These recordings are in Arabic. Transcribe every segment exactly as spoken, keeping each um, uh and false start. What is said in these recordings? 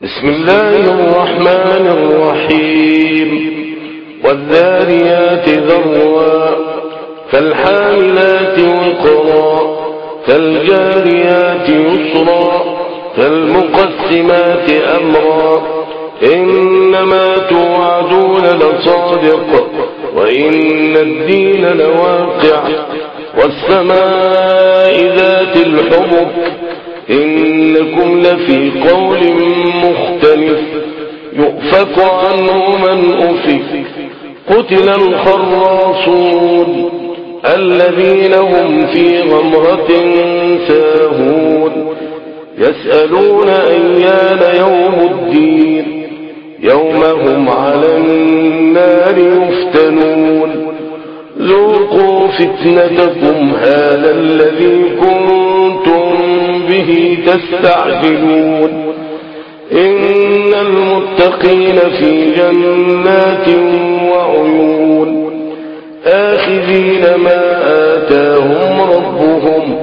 بسم الله الرحمن الرحيم والذاريات ذروا فالحاملات وقرا فالجاريات يسرا فالمقسمات أمرا إنما توعدون لصادق وإن الدين لواقع والسماء ذات الحبك إنكم لفي قول مختلف يؤفك عنه من أفك قتل الخراصون الذين هم في غمرة ساهون يسألون أيان يوم الدين يوم هم على النار يفتنون ذوقوا فتنتكم هذا الذي كنتم به تستعجلون إن المتقين في جنات وعيون آخذين ما آتاهم ربهم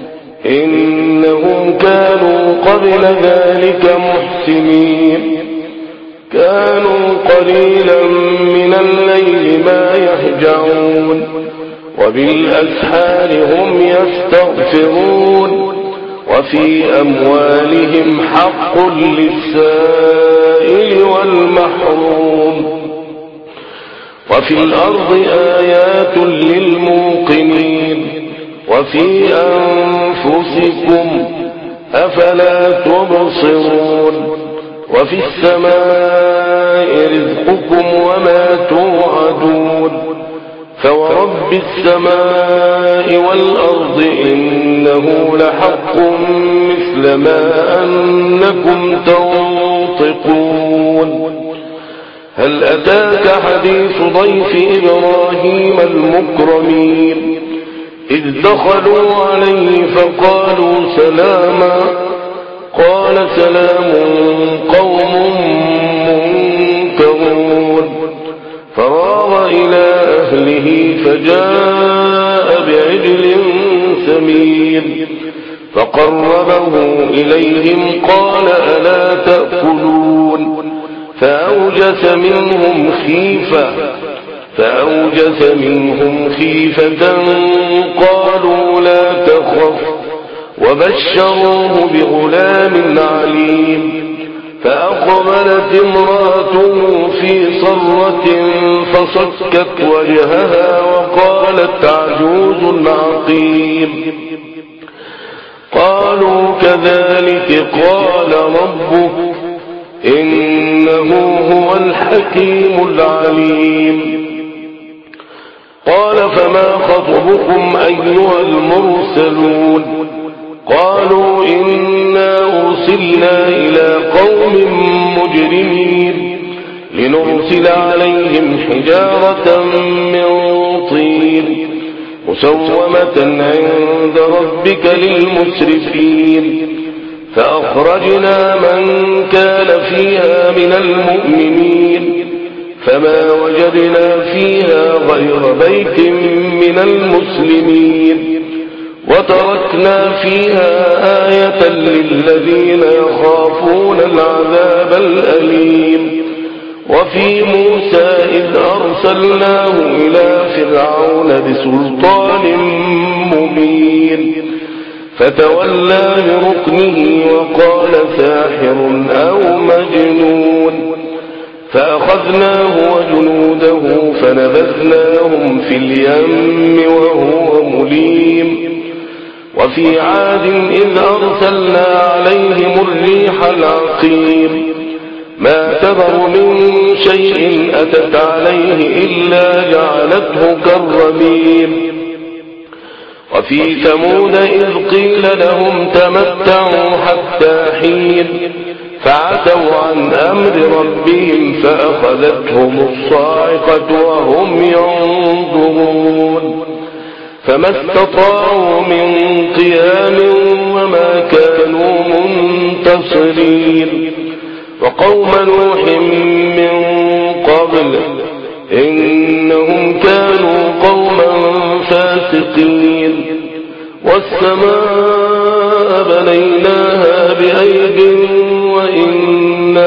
إنهم كانوا قبل ذلك محسنين كانوا قليلا من الليل ما يهجعون وبالأسحار هم يستغفرون وفي أموالهم حق للسائل والمحروم وفي الأرض آيات للموقنين وفي أنفسكم أفلا تبصرون وفي السماء رزقكم وما توعدون فورب السماء والأرض إنه لحق مثل ما أنكم تنطقون هل أتاك حديث ضيف إبراهيم المكرمين إذ دخلوا عليه فقالوا سلاما قال سلام قوم منكرون فراغ إلى أهله فجاء بعجل سمين فقربه إليهم قال ألا تأكلون فأوجس منهم خيفة فأوجس منهم خيفة قالوا لا تخف وبشروه بغلام عليم فأقبلت امرأته في صرة فصكت وجهها وقالت عجوز عقيم قالوا كذلك قال ربك إنه هو الحكيم العليم قال فما خطبكم أيها المرسلون قالوا إنا أرسلنا إلى قوم مجرمين لنرسل عليهم حجارة من طين مسومة عند ربك للمسرفين فأخرجنا من كان فيها من المؤمنين فما وجدنا فيها غير بيت من المسلمين وتركنا فيها آية للذين يخافون العذاب الأليم وفي موسى إذ أرسلناه إلى فرعون بسلطان مبين فتولى بركنه وقال ساحر أو مجنون فأخذناه وجنوده فنبذناهم في اليم وهو مليم وفي عاد إذ أرسلنا عليهم الريح العقيم ما تذر من شيء أتت عليه إلا جعلته كالرميم وفي ثمود إذ قيل لهم تمتعوا حتى حين فعتوا عن أمر ربهم فأخذتهم الصاعقة وهم ينظرون فما استطاعوا من قيام وما كانوا منتصرين وقوم نوح من قبل إنهم كانوا قوما فاسقين والسماء بنيناها بأيد وإنا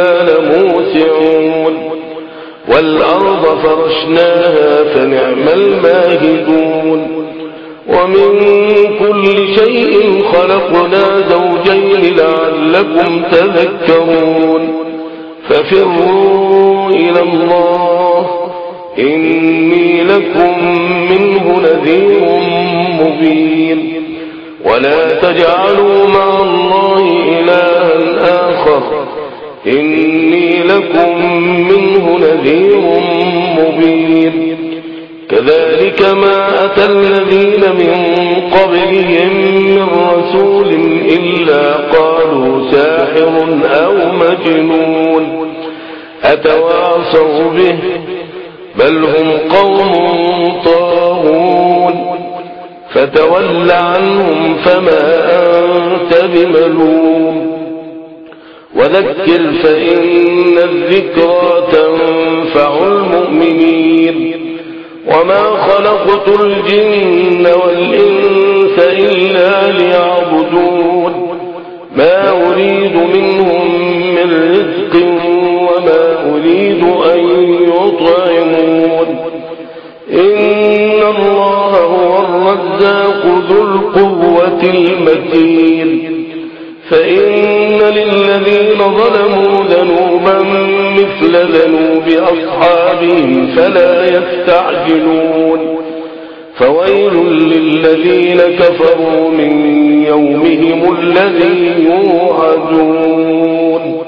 والأرض فرشناها فنعم الماهدون ومن كل شيء خلقنا زوجين لعلكم تذكرون ففروا إلى الله إني لكم منه نذير مبين ولا تجعلوا مع الله إلها آخر إني لكم منه نذير مبين كذلك ما أتى الذين من قبلهم من رسول إلا قالوا ساحر أو مجنون أتواصوا به بل هم قوم طاغون فتول عنهم فما أنت بملوم وذكر فإن الذكرى تنفع المؤمنين وما خلقت الجن والإنس إلا ليعبدون ما أريد منهم من رزق وما أريد أن يطعمون إن الله هو الرزاق ذو القوة المتين فإن للذين ظلموا ذنوبا مثل ذنوب أصحابهم فلا يستعجلون فويل للذين كفروا من يومهم الذي يوعدون